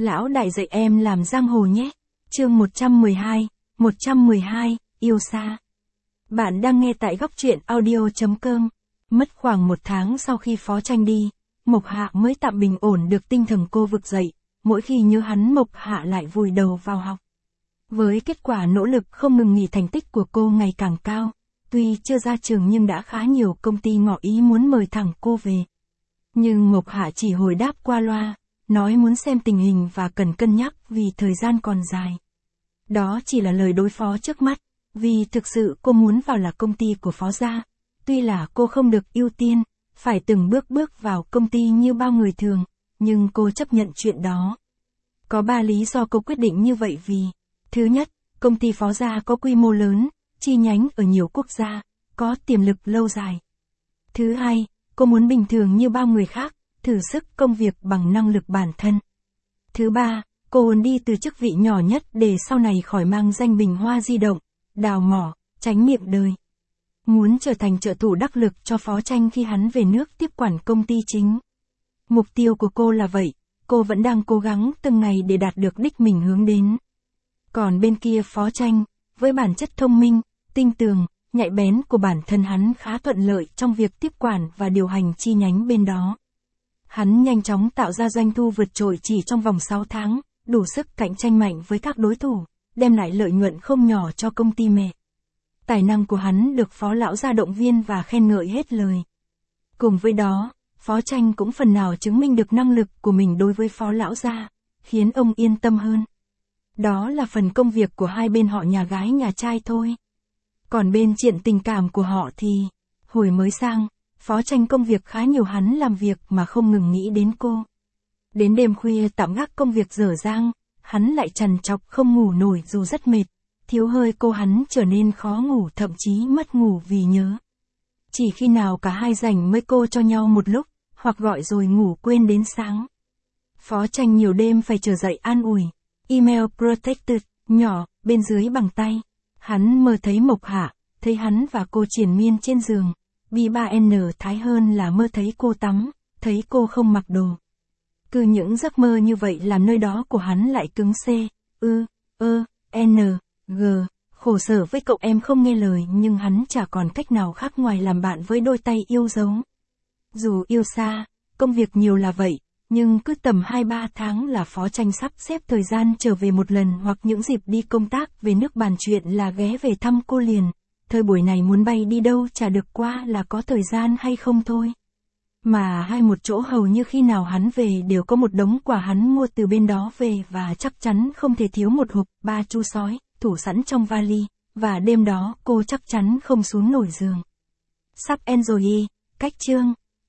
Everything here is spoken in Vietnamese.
Lão đại dạy em làm giang hồ nhé. Chương 112, yêu xa. Bạn đang nghe tại góc truyện audio.com. Mất khoảng 1 tháng sau khi Phó Tranh đi, Mộc Hạ mới tạm bình ổn được tinh thần cô vực dậy, mỗi khi nhớ hắn Mộc Hạ lại vùi đầu vào học. Với kết quả nỗ lực không ngừng nghỉ, thành tích của cô ngày càng cao, tuy chưa ra trường nhưng đã khá nhiều công ty ngỏ ý muốn mời thẳng cô về. Nhưng Mộc Hạ chỉ hồi đáp qua loa, nói muốn xem tình hình và cần cân nhắc vì thời gian còn dài. Đó chỉ là lời đối phó trước mắt, vì thực sự cô muốn vào là công ty của Phó gia. Tuy là cô không được ưu tiên, phải từng bước vào công ty như bao người thường, nhưng cô chấp nhận chuyện đó. Có 3 lý do cô quyết định như vậy vì: thứ nhất, công ty Phó gia có quy mô lớn, chi nhánh ở nhiều quốc gia, có tiềm lực lâu dài. Thứ hai, cô muốn bình thường như bao người khác, thử sức công việc bằng năng lực bản thân. Thứ ba, cô muốn đi từ chức vị nhỏ nhất để sau này khỏi mang danh bình hoa di động, đào mỏ, tránh miệng đời. Muốn trở thành trợ thủ đắc lực cho Phó Tranh khi hắn về nước tiếp quản công ty chính. Mục tiêu của cô là vậy, cô vẫn đang cố gắng từng ngày để đạt được đích mình hướng đến. Còn bên kia Phó Tranh, với bản chất thông minh, tinh tường, nhạy bén của bản thân hắn khá thuận lợi trong việc tiếp quản và điều hành chi nhánh bên đó. Hắn nhanh chóng tạo ra doanh thu vượt trội chỉ trong vòng 6 tháng, đủ sức cạnh tranh mạnh với các đối thủ, đem lại lợi nhuận không nhỏ cho công ty mẹ. Tài năng của hắn được Phó lão gia động viên và khen ngợi hết lời. Cùng với đó, Phó Tranh cũng phần nào chứng minh được năng lực của mình đối với Phó lão gia, khiến ông yên tâm hơn. Đó là phần công việc của hai bên họ nhà gái nhà trai thôi. Còn bên chuyện tình cảm của họ thì, hồi mới sang, Phó Tranh công việc khá nhiều, hắn làm việc mà không ngừng nghĩ đến cô. Đến đêm khuya tạm gác công việc dở dang, hắn lại trằn trọc không ngủ nổi dù rất mệt, thiếu hơi cô hắn trở nên khó ngủ, thậm chí mất ngủ vì nhớ. Chỉ khi nào cả hai rảnh mới cô cho nhau một lúc, hoặc gọi rồi ngủ quên đến sáng. Phó Tranh nhiều đêm phải chờ dậy an ủi, email protected, nhỏ, bên dưới bằng tay. Hắn mơ thấy Mộc Hạ, thấy hắn và cô triền miên trên giường. B3N thái hơn là mơ thấy cô tắm, thấy cô không mặc đồ. Cứ những giấc mơ như vậy làm nơi đó của hắn lại cứng C, N, G. Khổ sở với cậu em không nghe lời, nhưng hắn chả còn cách nào khác ngoài làm bạn với đôi tay yêu dấu. Dù yêu xa, công việc nhiều là vậy, nhưng cứ tầm 2-3 tháng là Phó Tranh sắp xếp thời gian trở về một lần, hoặc những dịp đi công tác về nước bàn chuyện là ghé về thăm cô liền. Thời buổi này muốn bay đi đâu chả được, qua là có thời gian hay không thôi. Mà hai một chỗ hầu như khi nào hắn về đều có một đống quà hắn mua từ bên đó về, và chắc chắn không thể thiếu một hộp ba chu sói, thủ sẵn trong vali, và đêm đó cô chắc chắn không xuống nổi giường. Sắp end rồi y, cách chương.